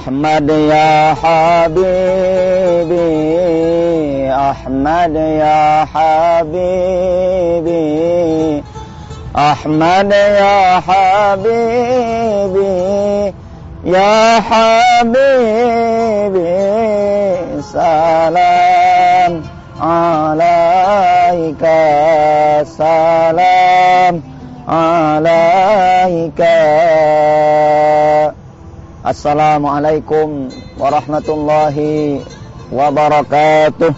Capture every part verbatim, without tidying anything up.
أحمد يا حبيبي أحمد يا حبيبي أحمد يا حبيبي يا حبيبي سلام عليك سلام عليك. Assalamualaikum warahmatullahi wabarakatuh.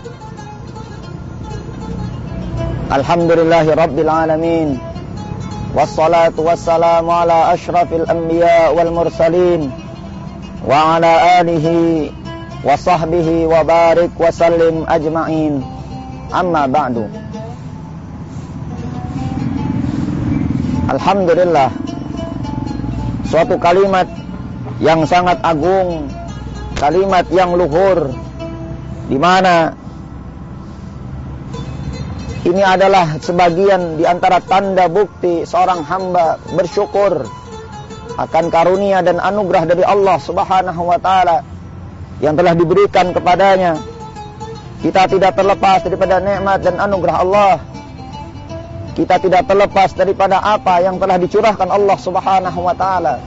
Alhamdulillahi rabbil alamin. Wassalatu wassalamu ala ashrafil anbiya wal mursalin wa ala alihi wa sahbihi wa barik wa sallim ajma'in. Amma ba'du. Alhamdulillah, suatu kalimat yang sangat agung, kalimat yang luhur, di mana ini adalah sebagian di antara tanda bukti seorang hamba bersyukur akan karunia dan anugerah dari Allah Subhanahu wa taala yang telah diberikan kepadanya. Kita tidak terlepas daripada nikmat dan anugerah Allah. Kita tidak terlepas daripada apa yang telah dicurahkan Allah Subhanahu wa taala.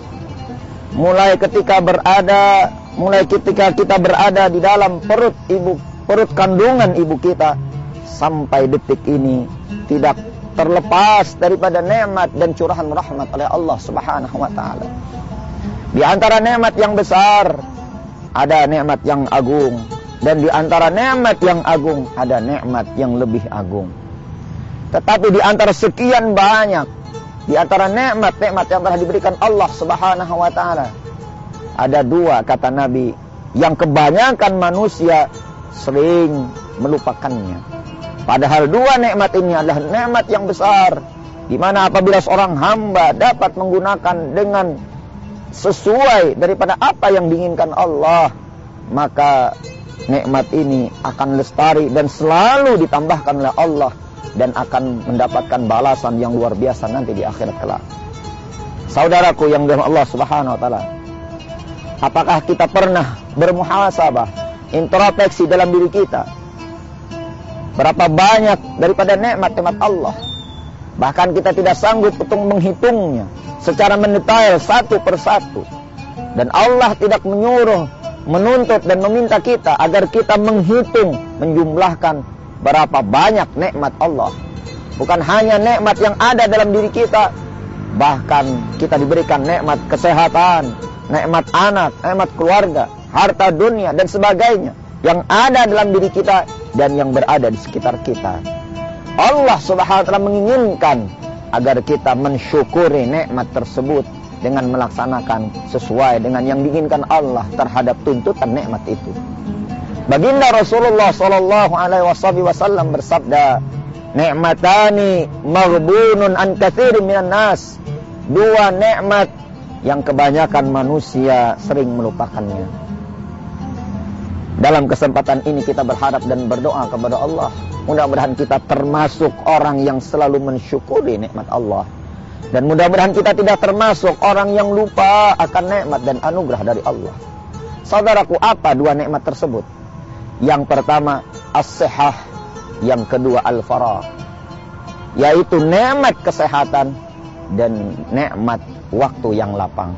Mulai ketika berada, mulai ketika kita berada di dalam perut ibu, perut kandungan ibu kita, sampai detik ini tidak terlepas daripada nikmat dan curahan rahmat oleh Allah Subhanahu wa taala. Di antara nikmat yang besar ada nikmat yang agung, dan di antara nikmat yang agung ada nikmat yang lebih agung. Tetapi di antara sekian banyak, di antara nikmat-nikmat yang telah diberikan Allah Subhanahu wa taala, ada dua, kata Nabi, yang kebanyakan manusia sering melupakannya. Padahal dua nikmat ini adalah nikmat yang besar, di mana apabila seorang hamba dapat menggunakan dengan sesuai daripada apa yang diinginkan Allah, maka nikmat ini akan lestari dan selalu ditambahkan oleh Allah, dan akan mendapatkan balasan yang luar biasa nanti di akhirat kelak. Saudaraku yang dirahmati Allah Subhanahu wa taala, apakah kita pernah bermuhasabah, introspeksi dalam diri kita? Berapa banyak daripada nikmat-nikmat Allah, bahkan kita tidak sanggup untuk menghitungnya secara mendetail satu persatu. Dan Allah tidak menyuruh, menuntut dan meminta kita agar kita menghitung, menjumlahkan berapa banyak nikmat Allah. Bukan hanya nikmat yang ada dalam diri kita, bahkan kita diberikan nikmat kesehatan, nikmat anak, nikmat keluarga, harta dunia dan sebagainya yang ada dalam diri kita dan yang berada di sekitar kita. Allah Subhanahu wa taala menginginkan agar kita mensyukuri nikmat tersebut dengan melaksanakan sesuai dengan yang diinginkan Allah terhadap tuntutan nikmat itu. Baginda Rasulullah sallallahu alaihi wasallam bersabda, "Ni'matani maghbunun an katsirin minan nas." Dua nikmat yang kebanyakan manusia sering melupakannya. Dalam kesempatan ini kita berharap dan berdoa kepada Allah, mudah-mudahan kita termasuk orang yang selalu mensyukuri nikmat Allah, dan mudah-mudahan kita tidak termasuk orang yang lupa akan nikmat dan anugerah dari Allah. Saudaraku, apa dua nikmat tersebut? Yang pertama as-sihah, yang kedua al-farah, yaitu nikmat kesehatan dan nikmat waktu yang lapang.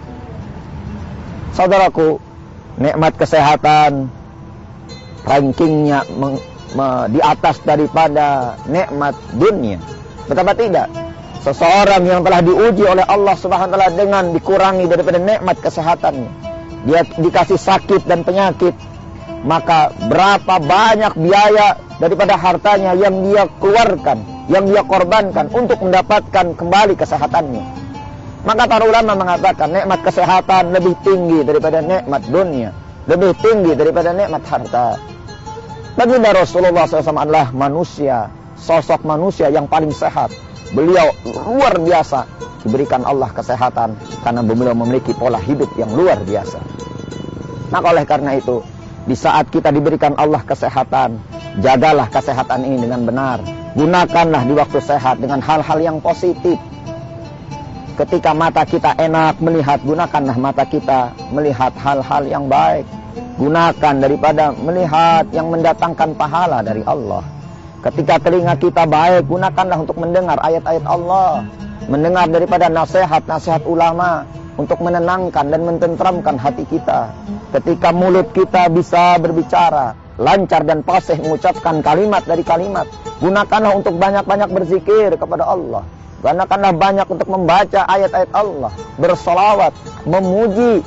Saudaraku, nikmat kesehatan rankingnya meng, me, di atas daripada nikmat dunia. Betapa tidak? Seseorang yang telah diuji oleh Allah Subhanahu wa taala dengan dikurangi daripada nikmat kesehatannya, dia dikasih sakit dan penyakit, maka berapa banyak biaya daripada hartanya yang dia keluarkan, yang dia korbankan untuk mendapatkan kembali kesehatannya. Maka para ulama mengatakan nikmat kesehatan lebih tinggi daripada nikmat dunia, lebih tinggi daripada nikmat harta. Baginda Rasulullah shallallahu alaihi wasallam adalah manusia, sosok manusia yang paling sehat. Beliau luar biasa diberikan Allah kesehatan karena beliau memiliki pola hidup yang luar biasa. Maka oleh karena itu, di saat kita diberikan Allah kesehatan, jagalah kesehatan ini dengan benar. Gunakanlah di waktu sehat dengan hal-hal yang positif. Ketika mata kita enak melihat, gunakanlah mata kita melihat hal-hal yang baik. Gunakan daripada melihat yang mendatangkan pahala dari Allah. Ketika telinga kita baik, gunakanlah untuk mendengar ayat-ayat Allah. Mendengar daripada nasihat-nasihat ulama untuk menenangkan dan mententramkan hati kita. Ketika mulut kita bisa berbicara, lancar dan fasih mengucapkan kalimat dari kalimat, gunakanlah untuk banyak-banyak berzikir kepada Allah. Gunakanlah banyak untuk membaca ayat-ayat Allah, bersolawat, memuji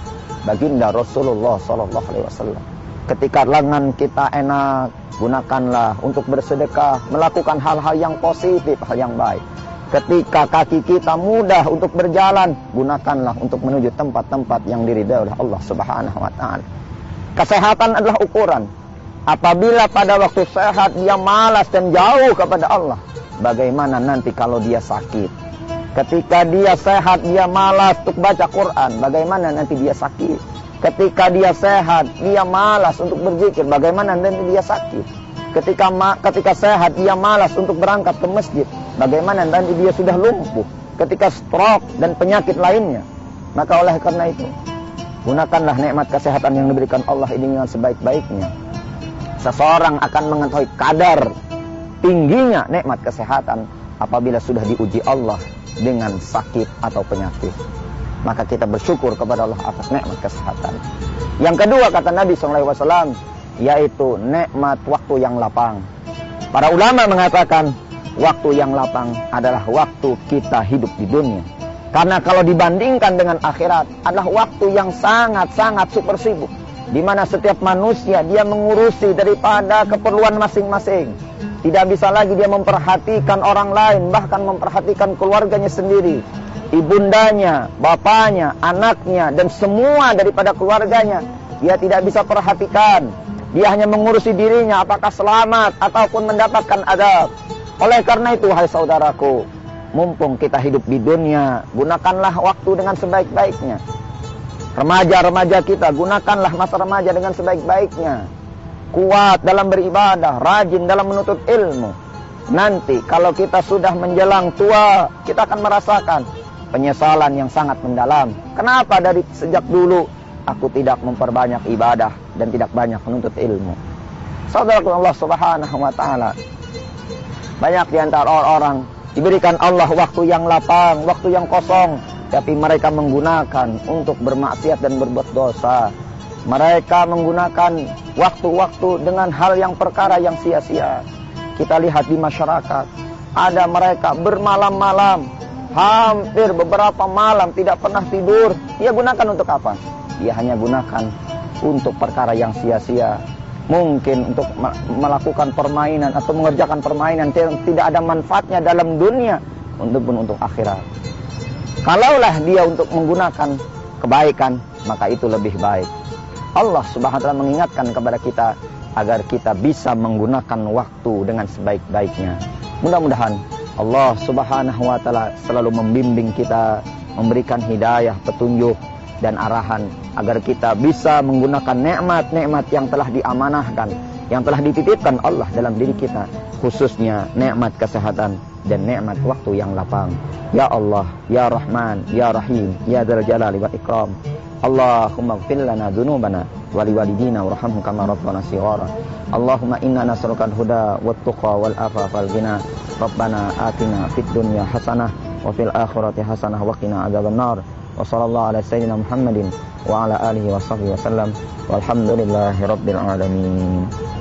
baginda Rasulullah Sallallahu Alaihi Wasallam. Ketika lengan kita enak, gunakanlah untuk bersedekah, melakukan hal-hal yang positif, hal yang baik. Ketika kaki kita mudah untuk berjalan, gunakanlah untuk menuju tempat-tempat yang diridai oleh Allah Subhanahu wa taala. Kesehatan adalah ukuran. Apabila pada waktu sehat dia malas dan jauh kepada Allah, bagaimana nanti kalau dia sakit? Ketika dia sehat dia malas untuk baca Quran, bagaimana nanti dia sakit? Ketika dia sehat dia malas untuk berzikir, bagaimana nanti dia sakit? Ketika ma ketika sehat dia malas untuk berangkat ke masjid, bagaimana nanti dia sudah lumpuh? Ketika stroke dan penyakit lainnya. Maka oleh karena itu, gunakanlah nikmat kesehatan yang diberikan Allah ini dengan sebaik-baiknya. Seseorang akan mengetahui kadar tingginya nikmat kesehatan apabila sudah diuji Allah dengan sakit atau penyakit. Maka kita bersyukur kepada Allah atas nikmat kesehatan. Yang kedua kata Nabi shallallahu alaihi wasallam, yaitu nikmat waktu yang lapang. Para ulama mengatakan waktu yang lapang adalah waktu kita hidup di dunia. Karena kalau dibandingkan dengan akhirat adalah waktu yang sangat-sangat super sibuk, di mana setiap manusia dia mengurusi daripada keperluan masing-masing. Tidak bisa lagi dia memperhatikan orang lain, bahkan memperhatikan keluarganya sendiri, ibundanya, bapaknya, anaknya, dan semua daripada keluarganya. Dia tidak bisa perhatikan. Dia hanya mengurusi dirinya, apakah selamat ataupun mendapatkan adab. Oleh karena itu, hai saudaraku, mumpung kita hidup di dunia, gunakanlah waktu dengan sebaik-baiknya. Remaja-remaja kita, gunakanlah masa remaja dengan sebaik-baiknya. Kuat dalam beribadah, rajin dalam menuntut ilmu. Nanti kalau kita sudah menjelang tua, kita akan merasakan penyesalan yang sangat mendalam. Kenapa dari sejak dulu aku tidak memperbanyak ibadah dan tidak banyak menuntut ilmu? Saudaraku Allah Subhanahu wa taala, banyak di antara orang-orang diberikan Allah waktu yang lapang, waktu yang kosong, tapi mereka menggunakan untuk bermaksiat dan berbuat dosa. Mereka menggunakan waktu-waktu dengan hal yang perkara yang sia-sia. Kita lihat di masyarakat, ada mereka bermalam-malam, hampir beberapa malam tidak pernah tidur. Dia gunakan untuk apa? Dia hanya gunakan untuk perkara yang sia-sia. Mungkin untuk melakukan permainan atau mengerjakan permainan yang tidak ada manfaatnya dalam dunia, ataupun untuk akhirat. Kalaulah dia untuk menggunakan kebaikan, maka itu lebih baik. Allah Subhanahu wa taala mengingatkan kepada kita agar kita bisa menggunakan waktu dengan sebaik-baiknya. Mudah-mudahan Allah Subhanahu wa taala selalu membimbing kita, memberikan hidayah, petunjuk dan arahan agar kita bisa menggunakan nikmat-nikmat yang telah diamanahkan, yang telah dititipkan Allah dalam diri kita, khususnya nikmat kesehatan dan nikmat waktu yang lapang. Ya Allah, Ya Rahman, Ya Rahim, Ya Dzal Jalali wal Ikram. Allahumma ighfir lana dzunubana wa liwalidina warhamhum kama rabbana shighara. Allahumma inna nas'aluka al-huda wat-tuqa wal afafa wal ghina. Rabbana atina fid dunya hasanah wa fil akhirati hasanah wa qina adzabannar. Wa sallallahu ala sayyidina Muhammadin wa ala alihi wa sahbihi wasallam. Walhamdulillahi rabbil alamin.